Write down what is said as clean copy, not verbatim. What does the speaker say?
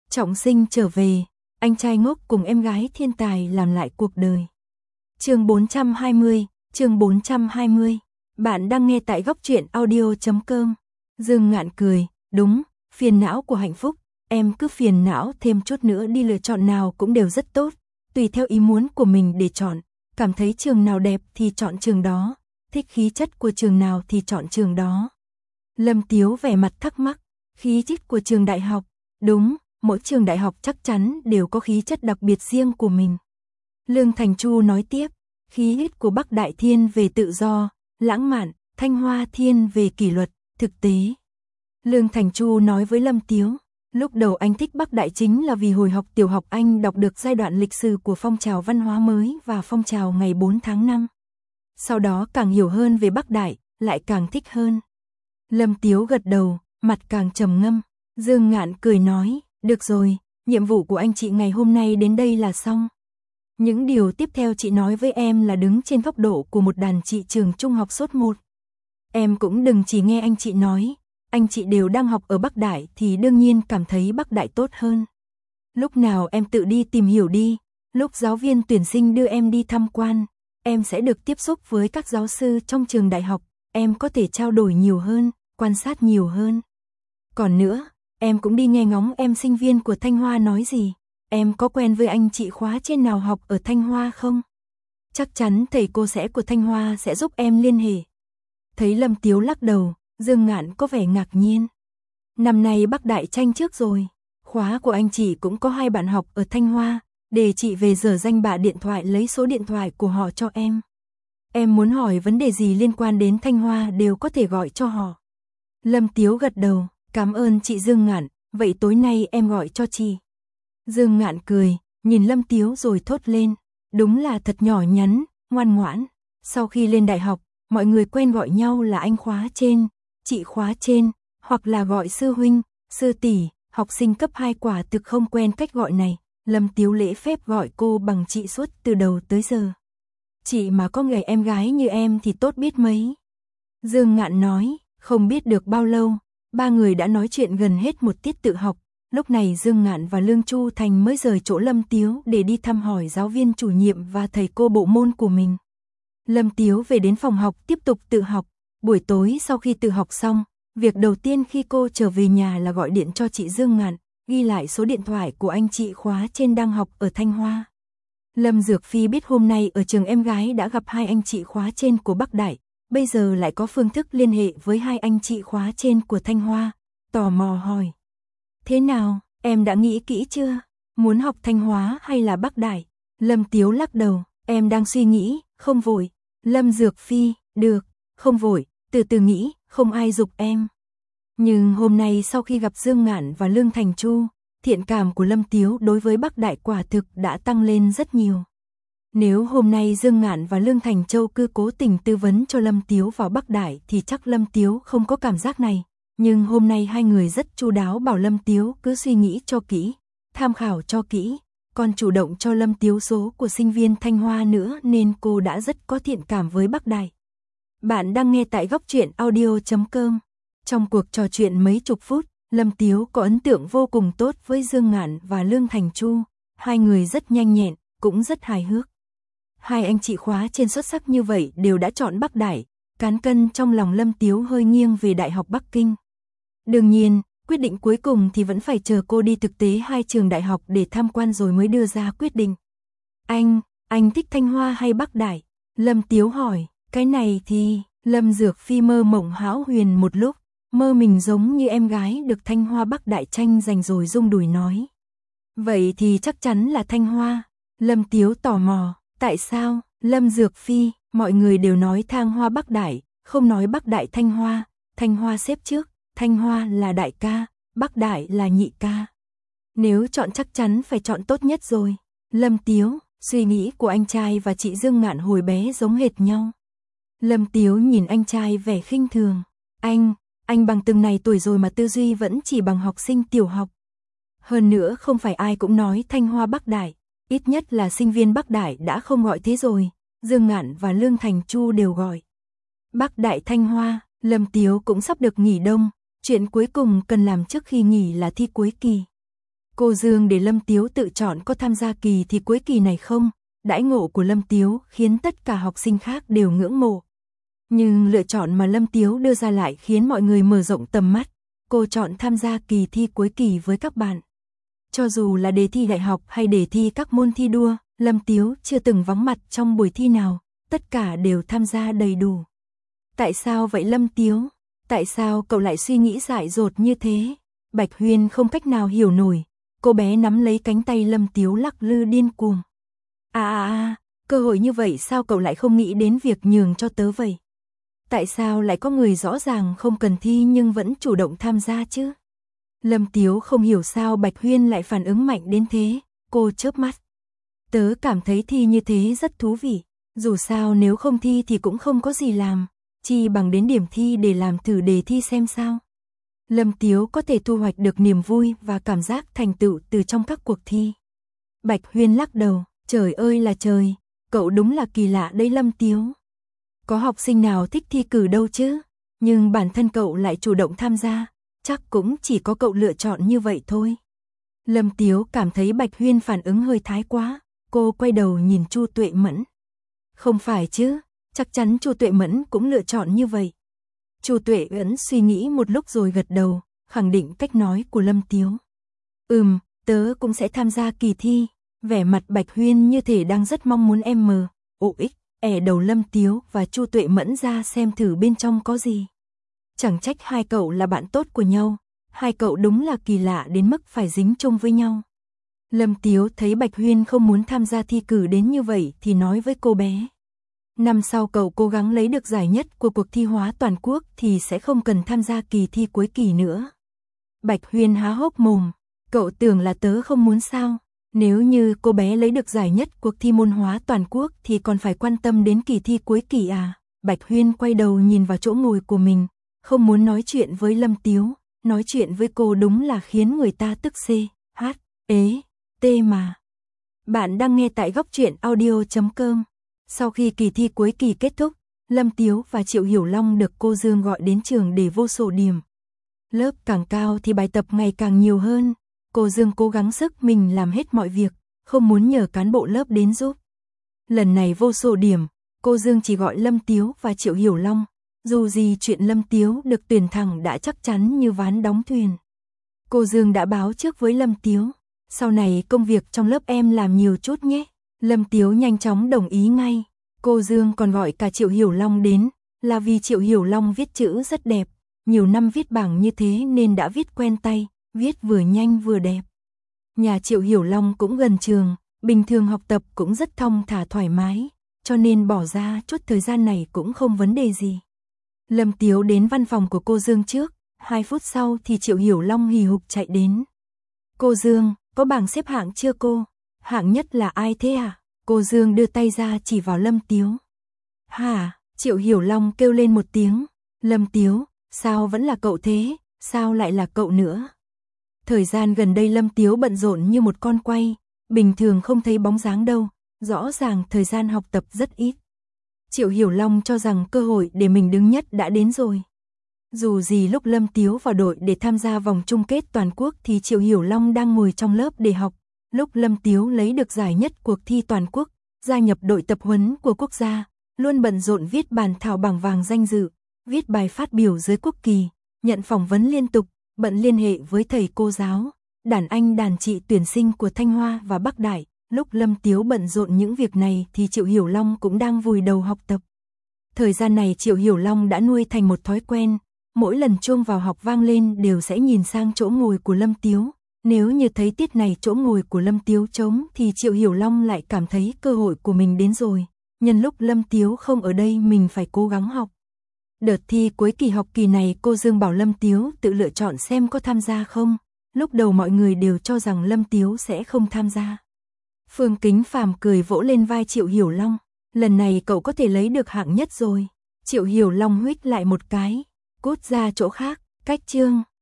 Trọng sinh trở về, anh trai ngốc cùng em gái thiên tài làm lại cuộc đời. Chương 420. Bạn đang nghe tại góc truyện audio.com. Dương Ngạn cười, đúng, phiền não của hạnh phúc, em cứ phiền não thêm chút nữa đi, lựa chọn nào cũng đều rất tốt, tùy theo ý muốn của mình để chọn, cảm thấy trường nào đẹp thì chọn trường đó, thích khí chất của trường nào thì chọn trường đó. Lâm Tiếu vẻ mặt thắc mắc, khí chất của trường đại học, đúng, mỗi trường đại học chắc chắn đều có khí chất đặc biệt riêng của mình. Lương Thành Chu nói tiếp, khí chất của Bắc Đại thiên về tự do, lãng mạn, Thanh Hoa thiên về kỷ luật, thực tế. Lương Thành Chu nói với Lâm Tiếu, lúc đầu anh thích Bắc Đại chính là vì hồi học tiểu học anh đọc được giai đoạn lịch sử của phong trào văn hóa mới và phong trào ngày 4 tháng 5. Sau đó càng hiểu hơn về Bắc Đại, lại càng thích hơn. Lâm Tiếu gật đầu, mặt càng trầm ngâm. Dương Ngạn cười nói, được rồi, nhiệm vụ của anh chị ngày hôm nay đến đây là xong. Những điều tiếp theo chị nói với em là đứng trên góc độ của một đàn chị trường trung học sốt 1. Em cũng đừng chỉ nghe anh chị nói, anh chị đều đang học ở Bắc Đại thì đương nhiên cảm thấy Bắc Đại tốt hơn. Lúc nào em tự đi tìm hiểu đi, lúc giáo viên tuyển sinh đưa em đi tham quan, em sẽ được tiếp xúc với các giáo sư trong trường đại học, em có thể trao đổi nhiều hơn, quan sát nhiều hơn. Còn nữa, em cũng đi nghe ngóng em sinh viên của Thanh Hoa nói gì, em có quen với anh chị khóa trên nào học ở Thanh Hoa không? Chắc chắn thầy cô sẽ của Thanh Hoa sẽ giúp em liên hệ. Thấy Lâm Tiếu lắc đầu, Dương Ngạn có vẻ ngạc nhiên. Năm nay Bắc Đại tranh trước rồi, khóa của anh chị cũng có 2 bạn học ở Thanh Hoa, để chị về dở danh bạ điện thoại lấy số điện thoại của họ cho em. Em muốn hỏi vấn đề gì liên quan đến Thanh Hoa đều có thể gọi cho họ. Lâm Tiếu gật đầu, cảm ơn chị Dương Ngạn, vậy tối nay em gọi cho chị. Dương Ngạn cười, nhìn Lâm Tiếu rồi thốt lên, đúng là thật nhỏ nhắn, ngoan ngoãn. Sau khi lên đại học, mọi người quen gọi nhau là anh khóa trên, chị khóa trên, hoặc là gọi sư huynh, sư tỷ. Học sinh cấp 2 quả thực không quen cách gọi này. Lâm Tiếu lễ phép gọi cô bằng chị suốt từ đầu tới giờ. Chị mà có người em gái như em thì tốt biết mấy. Dương Ngạn nói, không biết được bao lâu, 3 người đã nói chuyện gần hết một tiết tự học. Lúc này Dương Ngạn và Lương Chu Thành mới rời chỗ Lâm Tiếu để đi thăm hỏi giáo viên chủ nhiệm và thầy cô bộ môn của mình. Lâm Tiếu về đến phòng học tiếp tục tự học. Buổi tối sau khi tự học xong, việc đầu tiên khi cô trở về nhà là gọi điện cho chị Dương Ngạn, ghi lại số điện thoại của anh chị khóa trên đang học ở Thanh Hoa. Lâm Dược Phi biết hôm nay ở trường em gái đã gặp 2 anh chị khóa trên của Bắc Đại, bây giờ lại có phương thức liên hệ với 2 anh chị khóa trên của Thanh Hoa, tò mò hỏi. Thế nào, em đã nghĩ kỹ chưa? Muốn học Thanh Hóa hay là Bắc Đại? Lâm Tiếu lắc đầu, em đang suy nghĩ, không vội. Lâm Dược Phi, được, không vội, từ từ nghĩ, không ai giục em. Nhưng hôm nay sau khi gặp Dương Ngạn và Lương Thành Chu, thiện cảm của Lâm Tiếu đối với Bắc Đại quả thực đã tăng lên rất nhiều. Nếu hôm nay Dương Ngạn và Lương Thành Châu cứ cố tình tư vấn cho Lâm Tiếu vào Bắc Đại thì chắc Lâm Tiếu không có cảm giác này. Nhưng hôm nay 2 người rất chu đáo bảo Lâm Tiếu cứ suy nghĩ cho kỹ, tham khảo cho kỹ, còn chủ động cho Lâm Tiếu số của sinh viên Thanh Hoa nữa nên cô đã rất có thiện cảm với Bắc Đại. Bạn đang nghe tại góc truyện audio.com. Trong cuộc trò chuyện mấy chục phút, Lâm Tiếu có ấn tượng vô cùng tốt với Dương Ngạn và Lương Thành Chu, 2 người rất nhanh nhẹn, cũng rất hài hước. 2 anh chị khóa trên xuất sắc như vậy đều đã chọn Bắc Đại, cán cân trong lòng Lâm Tiếu hơi nghiêng về Đại học Bắc Kinh. Đương nhiên, quyết định cuối cùng thì vẫn phải chờ cô đi thực tế 2 trường đại học để tham quan rồi mới đưa ra quyết định. Anh thích Thanh Hoa hay Bắc Đại? Lâm Tiếu hỏi, cái này thì... Lâm Dược Phi mơ mộng hão huyền một lúc, mơ mình giống như em gái được Thanh Hoa Bắc Đại tranh giành rồi rung đùi nói. Vậy thì chắc chắn là Thanh Hoa. Lâm Tiếu tò mò, tại sao? Lâm Dược Phi, mọi người đều nói Thanh Hoa Bắc Đại, không nói Bắc Đại Thanh Hoa. Thanh Hoa xếp trước, Thanh Hoa là đại ca, Bắc Đại là nhị ca. Nếu chọn chắc chắn phải chọn tốt nhất rồi. Lâm Tiếu, suy nghĩ của anh trai và chị Dương Ngạn hồi bé giống hệt nhau. Lâm Tiếu nhìn anh trai vẻ khinh thường. Anh bằng từng này tuổi rồi mà tư duy vẫn chỉ bằng học sinh tiểu học. Hơn nữa không phải ai cũng nói Thanh Hoa Bắc Đại, ít nhất là sinh viên Bắc Đại đã không gọi thế rồi. Dương Ngạn và Lương Thành Chu đều gọi Bắc Đại Thanh Hoa. Lâm Tiếu cũng sắp được nghỉ đông, chuyện cuối cùng cần làm trước khi nghỉ là thi cuối kỳ. Cô Dương để Lâm Tiếu tự chọn có tham gia kỳ thi cuối kỳ này không. Đãi ngộ của Lâm Tiếu khiến tất cả học sinh khác đều ngưỡng mộ. Nhưng lựa chọn mà Lâm Tiếu đưa ra lại khiến mọi người mở rộng tầm mắt. Cô chọn tham gia kỳ thi cuối kỳ với các bạn. Cho dù là đề thi đại học hay đề thi các môn thi đua, Lâm Tiếu chưa từng vắng mặt trong buổi thi nào, tất cả đều tham gia đầy đủ. Tại sao vậy Lâm Tiếu? Tại sao cậu lại suy nghĩ dại dột như thế? Bạch Huyên không cách nào hiểu nổi, cô bé nắm lấy cánh tay Lâm Tiếu lắc lư điên cuồng. Cơ hội như vậy sao cậu lại không nghĩ đến việc nhường cho tớ vậy? Tại sao lại có người rõ ràng không cần thi nhưng vẫn chủ động tham gia chứ? Lâm Tiếu không hiểu sao Bạch Huyên lại phản ứng mạnh đến thế, cô chớp mắt. Tớ cảm thấy thi như thế rất thú vị, dù sao nếu không thi thì cũng không có gì làm, chi bằng đến điểm thi để làm thử đề thi xem sao. Lâm Tiếu có thể thu hoạch được niềm vui và cảm giác thành tựu từ trong các cuộc thi. Bạch Huyên lắc đầu, trời ơi là trời, cậu đúng là kỳ lạ đấy Lâm Tiếu. Có học sinh nào thích thi cử đâu chứ, nhưng bản thân cậu lại chủ động tham gia, chắc cũng chỉ có cậu lựa chọn như vậy thôi. Lâm Tiếu cảm thấy Bạch Huyên phản ứng hơi thái quá, cô quay đầu nhìn Chu Tuệ Mẫn. Không phải chứ, chắc chắn Chu Tuệ Mẫn cũng lựa chọn như vậy. Chu Tuệ Mẫn suy nghĩ một lúc rồi gật đầu, khẳng định cách nói của Lâm Tiếu. Tớ cũng sẽ tham gia kỳ thi. Vẻ mặt Bạch Huyên như thể đang rất mong muốn đầu Lâm Tiếu và Chu Tuệ Mẫn ra xem thử bên trong có gì. Chẳng trách hai cậu là bạn tốt của nhau, hai cậu đúng là kỳ lạ đến mức phải dính chung với nhau. Lâm Tiếu thấy Bạch Huyên không muốn tham gia thi cử đến như vậy thì nói với cô bé. Năm sau cậu cố gắng lấy được giải nhất của cuộc thi hóa toàn quốc thì sẽ không cần tham gia kỳ thi cuối kỳ nữa. Bạch Huyên há hốc mồm, cậu tưởng là tớ không muốn sao? Nếu như cô bé lấy được giải nhất cuộc thi môn hóa toàn quốc thì còn phải quan tâm đến kỳ thi cuối kỳ à? Bạch Huyên quay đầu nhìn vào chỗ ngồi của mình, không muốn nói chuyện với Lâm Tiếu, nói chuyện với cô đúng là khiến người ta tức mà. Bạn đang nghe tại góc truyện audio.com. Sau khi kỳ thi cuối kỳ kết thúc, Lâm Tiếu và Triệu Hiểu Long được cô Dương gọi đến trường để vô sổ điểm. Lớp càng cao thì bài tập ngày càng nhiều hơn. Cô Dương cố gắng sức mình làm hết mọi việc, không muốn nhờ cán bộ lớp đến giúp. Lần này vô sổ điểm, cô Dương chỉ gọi Lâm Tiếu và Triệu Hiểu Long. Dù gì chuyện Lâm Tiếu được tuyển thẳng đã chắc chắn như ván đóng thuyền. Cô Dương đã báo trước với Lâm Tiếu. Sau này công việc trong lớp em làm nhiều chút nhé. Lâm Tiếu nhanh chóng đồng ý ngay. Cô Dương còn gọi cả Triệu Hiểu Long đến, là vì Triệu Hiểu Long viết chữ rất đẹp. Nhiều năm viết bảng như thế nên đã viết quen tay, viết vừa nhanh vừa đẹp. Nhà Triệu Hiểu Long cũng gần trường, bình thường học tập cũng rất thong thả thoải mái, cho nên bỏ ra chút thời gian này cũng không vấn đề gì. Lâm Tiếu đến văn phòng của cô Dương trước, 2 phút sau thì Triệu Hiểu Long hì hục chạy đến. Cô Dương, có bảng xếp hạng chưa cô? Hạng nhất là ai thế à? Cô Dương đưa tay ra chỉ vào Lâm Tiếu. Hả? Triệu Hiểu Long kêu lên một tiếng. Lâm Tiếu, sao vẫn là cậu thế? Sao lại là cậu nữa? Thời gian gần đây Lâm Tiếu bận rộn như một con quay, bình thường không thấy bóng dáng đâu, rõ ràng thời gian học tập rất ít. Triệu Hiểu Long cho rằng cơ hội để mình đứng nhất đã đến rồi. Dù gì lúc Lâm Tiếu vào đội để tham gia vòng chung kết toàn quốc thì Triệu Hiểu Long đang ngồi trong lớp để học. Lúc Lâm Tiếu lấy được giải nhất cuộc thi toàn quốc, gia nhập đội tập huấn của quốc gia, luôn bận rộn viết bản thảo bảng vàng danh dự, viết bài phát biểu dưới quốc kỳ, nhận phỏng vấn liên tục, bận liên hệ với thầy cô giáo, đàn anh đàn chị tuyển sinh của Thanh Hoa và Bắc Đại. Lúc Lâm Tiếu bận rộn những việc này thì Triệu Hiểu Long cũng đang vùi đầu học tập. Thời gian này Triệu Hiểu Long đã nuôi thành một thói quen, mỗi lần chuông vào học vang lên đều sẽ nhìn sang chỗ ngồi của Lâm Tiếu. Nếu như thấy tiết này chỗ ngồi của Lâm Tiếu trống thì Triệu Hiểu Long lại cảm thấy cơ hội của mình đến rồi. Nhân lúc Lâm Tiếu không ở đây mình phải cố gắng học. Đợt thi cuối kỳ học kỳ này cô Dương bảo Lâm Tiếu tự lựa chọn xem có tham gia không. Lúc đầu mọi người đều cho rằng Lâm Tiếu sẽ không tham gia. Phương Kính Phàm cười vỗ lên vai Triệu Hiểu Long. Lần này cậu có thể lấy được hạng nhất rồi. Triệu Hiểu Long huých lại một cái. Cút ra chỗ khác, cách chương.